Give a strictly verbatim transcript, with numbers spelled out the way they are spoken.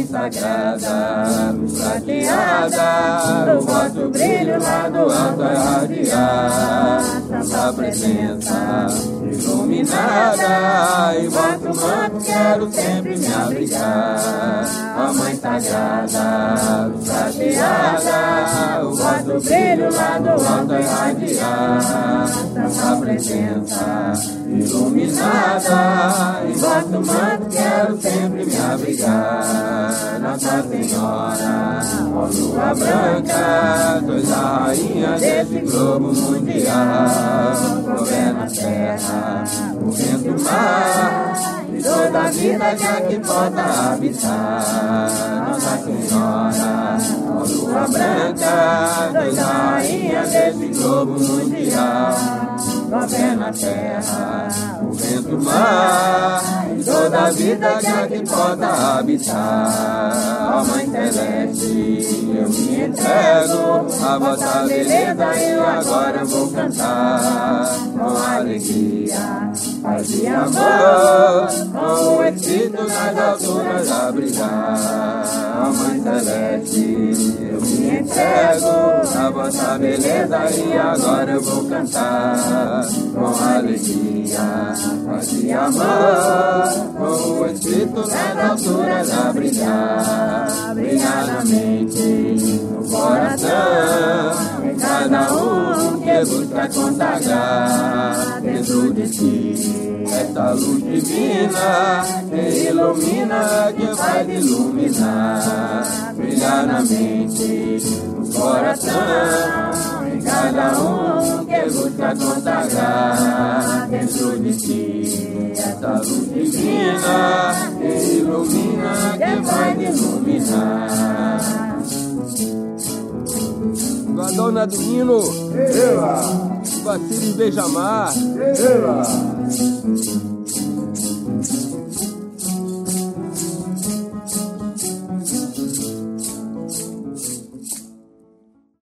mãe sagrada, luz prateada, o vosso brilho lá do alto a irradiar, santa presença iluminada, e vosso manto quero sempre me abrigar. Ó mãe sagrada, luz prateada, o vosso brilho lá do alto a irradiar, santa presença iluminada, em vosso manto quero sempre me abrigar. Nossa Senhora, ó lua branca, sois a rainha desse globo mundial, governa a terra, o vento e o mar, e toda a vida que aqui possa habitar. Nossa Senhora, ó lua branca, sois a rainha desse globo mundial, governa a terra, o vento e o mar, e toda a vida que aqui possa habitar. Ó Mãe Celeste, eu me entrego a vossa beleza e agora vou cantar com alegria, paz e amor, com o Espírito nas alturas a brilhar. Ó Mãe Celeste, eu me entrego a vossa beleza e agora eu vou cantar com alegria, paz e amor, com o Espírito nas alturas a brilhar. Brilhar na mente, no coração, em cada um que busca consagrar dentro de si esta luz divina que ilumina, que vai iluminar. Brilhar na mente, no coração, em cada um que busca consagrar dentro de si esta luz divina que ilumina, que vai iluminar. Dona do Hino, Eva, Vacile Beijamar, Eva.